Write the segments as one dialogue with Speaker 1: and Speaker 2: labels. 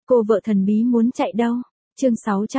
Speaker 1: Cô vợ thần bí muốn chạy đâu? Chương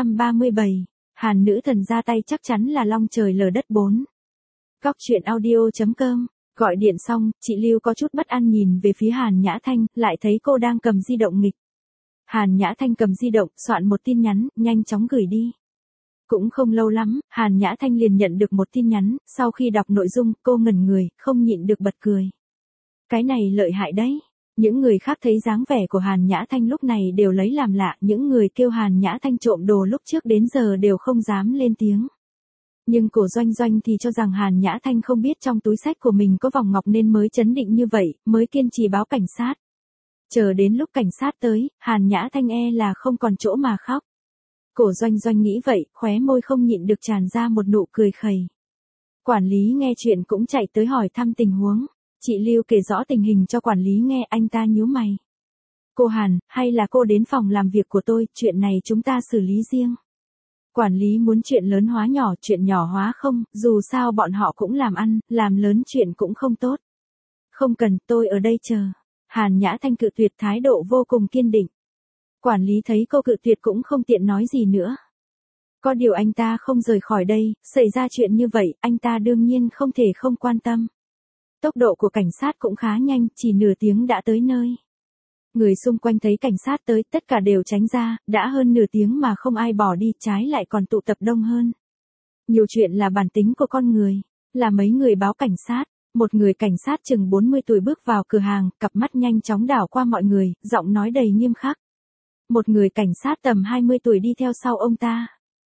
Speaker 1: 637. Hàn nữ thần ra tay chắc chắn là long trời lở đất 4. Góc truyện audio.com. Gọi điện xong, chị Lưu có chút bất an nhìn về phía Hàn Nhã Thanh, lại thấy cô đang cầm di động nghịch. Hàn Nhã Thanh cầm di động, soạn một tin nhắn, nhanh chóng gửi đi. Cũng không lâu lắm, Hàn Nhã Thanh liền nhận được một tin nhắn, sau khi đọc nội dung, cô ngẩn người, không nhịn được bật cười. Cái này lợi hại đấy. Những người khác thấy dáng vẻ của Hàn Nhã Thanh lúc này đều lấy làm lạ, những người kêu Hàn Nhã Thanh trộm đồ lúc trước đến giờ đều không dám lên tiếng. Nhưng Cổ Doanh Doanh thì cho rằng Hàn Nhã Thanh không biết trong túi xách của mình có vòng ngọc nên mới chấn định như vậy, mới kiên trì báo cảnh sát. Chờ đến lúc cảnh sát tới, Hàn Nhã Thanh là không còn chỗ mà khóc. Cổ Doanh Doanh nghĩ vậy, khóe môi không nhịn được tràn ra một nụ cười khẩy. Quản lý nghe chuyện cũng chạy tới hỏi thăm tình huống. Chị Lưu kể rõ tình hình cho quản lý nghe, anh ta nhíu mày. Cô Hàn, hay là cô đến phòng làm việc của tôi, chuyện này chúng ta xử lý riêng. Quản lý muốn chuyện lớn hóa nhỏ, chuyện nhỏ hóa không, dù sao bọn họ cũng làm ăn, làm lớn chuyện cũng không tốt. Không cần, tôi ở đây chờ. Hàn Nhã Thanh cự tuyệt, thái độ vô cùng kiên định. Quản lý thấy cô cự tuyệt cũng không tiện nói gì nữa. Có điều anh ta không rời khỏi đây, xảy ra chuyện như vậy, anh ta đương nhiên không thể không quan tâm. Tốc độ của cảnh sát cũng khá nhanh, chỉ nửa tiếng đã tới nơi. Người xung quanh thấy cảnh sát tới, tất cả đều tránh ra, đã hơn nửa tiếng mà không ai bỏ đi, trái lại còn tụ tập đông hơn. Nhiều chuyện là bản tính của con người, là mấy người báo cảnh sát. Một người cảnh sát chừng 40 tuổi bước vào cửa hàng, cặp mắt nhanh chóng đảo qua mọi người, giọng nói đầy nghiêm khắc. Một người cảnh sát tầm 20 tuổi đi theo sau ông ta.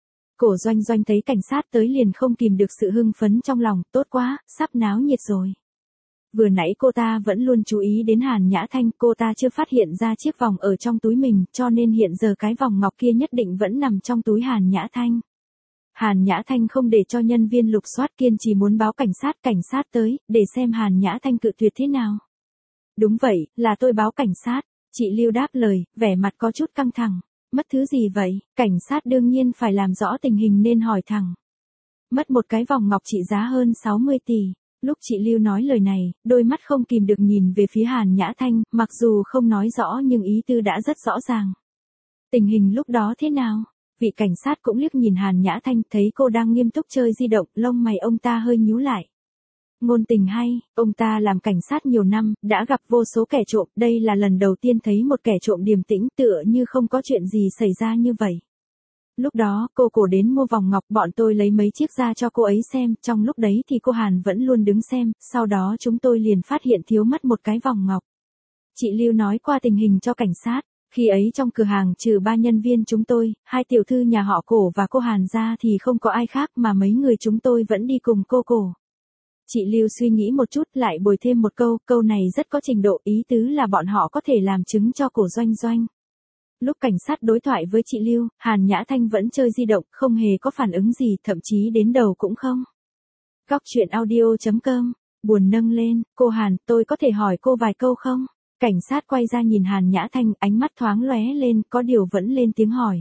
Speaker 1: Cổ Doanh Doanh thấy cảnh sát tới liền không kìm được sự hưng phấn trong lòng, tốt quá, sắp náo nhiệt rồi. Vừa nãy cô ta vẫn luôn chú ý đến Hàn Nhã Thanh, cô ta chưa phát hiện ra chiếc vòng ở trong túi mình, cho nên hiện giờ cái vòng ngọc kia nhất định vẫn nằm trong túi Hàn Nhã Thanh. Hàn Nhã Thanh không để cho nhân viên lục soát, kiên trì muốn báo cảnh sát tới, để xem Hàn Nhã Thanh cự tuyệt thế nào. Đúng vậy, là tôi báo cảnh sát, chị Lưu đáp lời, vẻ mặt có chút căng thẳng. Mất thứ gì vậy? Cảnh sát đương nhiên phải làm rõ tình hình nên hỏi thẳng. Mất một cái vòng ngọc trị giá hơn 60 tỷ. Lúc chị Lưu nói lời này, đôi mắt không kìm được nhìn về phía Hàn Nhã Thanh, mặc dù không nói rõ nhưng ý tư đã rất rõ ràng. Tình hình lúc đó thế nào? Vị cảnh sát cũng liếc nhìn Hàn Nhã Thanh, thấy cô đang nghiêm túc chơi di động, lông mày ông ta hơi nhíu lại. Ngôn tình hay, ông ta làm cảnh sát nhiều năm, đã gặp vô số kẻ trộm, đây là lần đầu tiên thấy một kẻ trộm điềm tĩnh, tựa như không có chuyện gì xảy ra như vậy. Lúc đó, cô Cổ đến mua vòng ngọc, bọn tôi lấy mấy chiếc ra cho cô ấy xem, trong lúc đấy thì cô Hàn vẫn luôn đứng xem, sau đó chúng tôi liền phát hiện thiếu mất một cái vòng ngọc. Chị Lưu nói qua tình hình cho cảnh sát, khi ấy trong cửa hàng trừ 3 nhân viên chúng tôi, 2 tiểu thư nhà họ Cổ và cô Hàn ra thì không có ai khác mà mấy người chúng tôi vẫn đi cùng cô Cổ. Chị Lưu suy nghĩ một chút lại bồi thêm một câu này rất có trình độ, ý tứ là bọn họ có thể làm chứng cho Cổ Doanh Doanh. Lúc cảnh sát đối thoại với chị Lưu, Hàn Nhã Thanh vẫn chơi di động, không hề có phản ứng gì, thậm chí đến đầu cũng không. Góc truyện audio.com, buồn nâng lên, cô Hàn, tôi có thể hỏi cô vài câu không? Cảnh sát quay ra nhìn Hàn Nhã Thanh, ánh mắt thoáng lóe lên, có điều vẫn lên tiếng hỏi.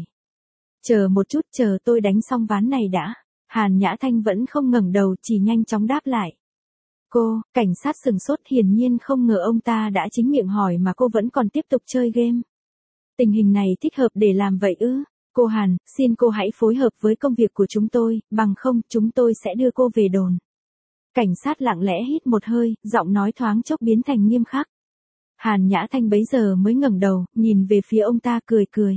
Speaker 1: Chờ một chút, chờ tôi đánh xong ván này đã. Hàn Nhã Thanh vẫn không ngẩng đầu, chỉ nhanh chóng đáp lại. Cô, cảnh sát sừng sốt, hiển nhiên không ngờ ông ta đã chính miệng hỏi mà cô vẫn còn tiếp tục chơi game. Tình hình này thích hợp để làm vậy ư? Cô Hàn, xin cô hãy phối hợp với công việc của chúng tôi, bằng không chúng tôi sẽ đưa cô về đồn. Cảnh sát lặng lẽ hít một hơi, giọng nói thoáng chốc biến thành nghiêm khắc. Hàn Nhã Thanh bấy giờ mới ngẩng đầu, nhìn về phía ông ta cười cười.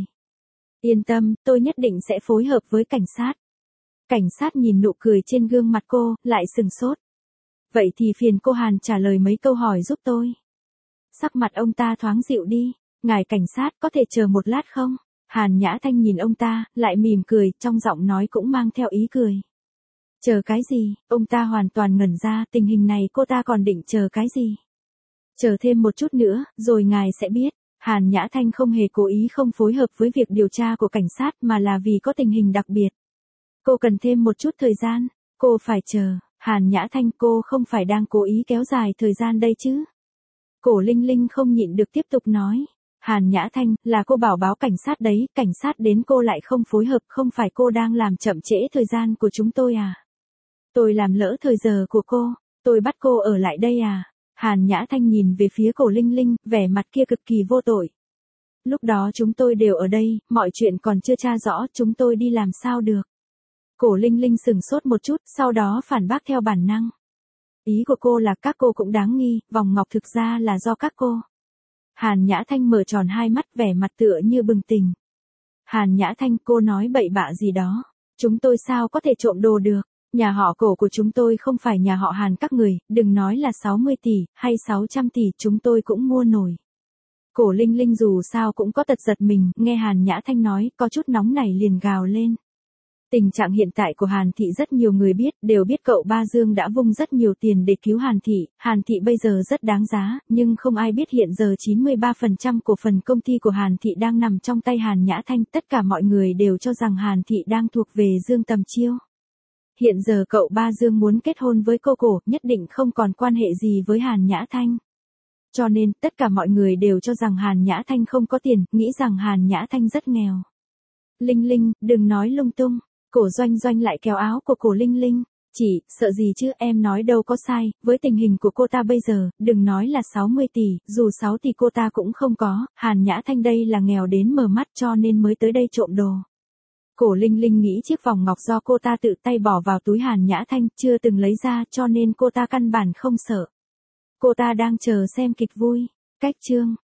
Speaker 1: Yên tâm, tôi nhất định sẽ phối hợp với cảnh sát. Cảnh sát nhìn nụ cười trên gương mặt cô, lại sừng sốt. Vậy thì phiền cô Hàn trả lời mấy câu hỏi giúp tôi. Sắc mặt ông ta thoáng dịu đi. Ngài cảnh sát có thể chờ một lát không? Hàn Nhã Thanh nhìn ông ta, lại mỉm cười, trong giọng nói cũng mang theo ý cười. Chờ cái gì? Ông ta hoàn toàn ngẩn ra, tình hình này cô ta còn định chờ cái gì? Chờ thêm một chút nữa, rồi ngài sẽ biết. Hàn Nhã Thanh không hề cố ý không phối hợp với việc điều tra của cảnh sát mà là vì có tình hình đặc biệt. Cô cần thêm một chút thời gian, cô phải chờ. Hàn Nhã Thanh, cô không phải đang cố ý kéo dài thời gian đây chứ? Cổ Linh Linh không nhịn được tiếp tục nói. Hàn Nhã Thanh, là cô bảo báo cảnh sát đấy, cảnh sát đến cô lại không phối hợp, không phải cô đang làm chậm trễ thời gian của chúng tôi à? Tôi làm lỡ thời giờ của cô, tôi bắt cô ở lại đây à? Hàn Nhã Thanh nhìn về phía Cổ Linh Linh, vẻ mặt kia cực kỳ vô tội. Lúc đó chúng tôi đều ở đây, mọi chuyện còn chưa tra rõ, chúng tôi đi làm sao được. Cổ Linh Linh sửng sốt một chút, sau đó phản bác theo bản năng. Ý của cô là các cô cũng đáng nghi, vòng ngọc thực ra là do các cô. Hàn Nhã Thanh mở tròn hai mắt, vẻ mặt tựa như bừng tỉnh. Hàn Nhã Thanh, cô nói bậy bạ gì đó. Chúng tôi sao có thể trộm đồ được. Nhà họ Cổ của chúng tôi không phải nhà họ Hàn các người, đừng nói là 60 tỷ, hay 600 tỷ chúng tôi cũng mua nổi. Cổ Linh Linh dù sao cũng có tật giật mình, nghe Hàn Nhã Thanh nói, có chút nóng nảy liền gào lên. Tình trạng hiện tại của Hàn Thị rất nhiều người biết, đều biết cậu Ba Dương đã vung rất nhiều tiền để cứu Hàn Thị bây giờ rất đáng giá, nhưng không ai biết hiện giờ 93% cổ phần công ty của Hàn Thị đang nằm trong tay Hàn Nhã Thanh, tất cả mọi người đều cho rằng Hàn Thị đang thuộc về Dương Tầm Chiêu. Hiện giờ cậu Ba Dương muốn kết hôn với cô Cổ, nhất định không còn quan hệ gì với Hàn Nhã Thanh. Cho nên, tất cả mọi người đều cho rằng Hàn Nhã Thanh không có tiền, nghĩ rằng Hàn Nhã Thanh rất nghèo. Linh Linh, đừng nói lung tung. Cổ Doanh Doanh lại kéo áo của Cổ Linh Linh. Chị, sợ gì chứ, em nói đâu có sai, với tình hình của cô ta bây giờ, đừng nói là 60 tỷ, dù 6 tỷ cô ta cũng không có, Hàn Nhã Thanh đây là nghèo đến mờ mắt cho nên mới tới đây trộm đồ. Cổ Linh Linh nghĩ chiếc vòng ngọc do cô ta tự tay bỏ vào túi Hàn Nhã Thanh, chưa từng lấy ra cho nên cô ta căn bản không sợ. Cô ta đang chờ xem kịch vui. Cách chương